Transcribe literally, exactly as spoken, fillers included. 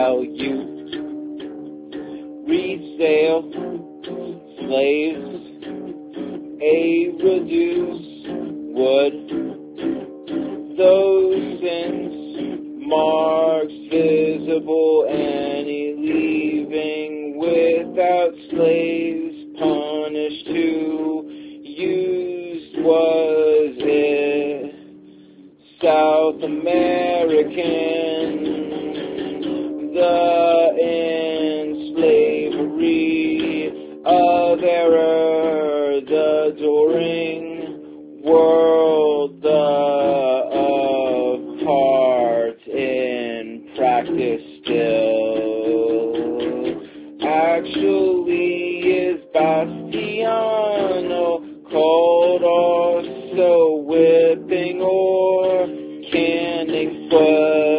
value. Resale slaves, a reduce wood. Those sins, marks visible, any leaving without slaves punished. Who used was it? South American, the enslavery of error, the adoring world, the apart in practice still. Actually is Bastiano called also whipping or canning foot.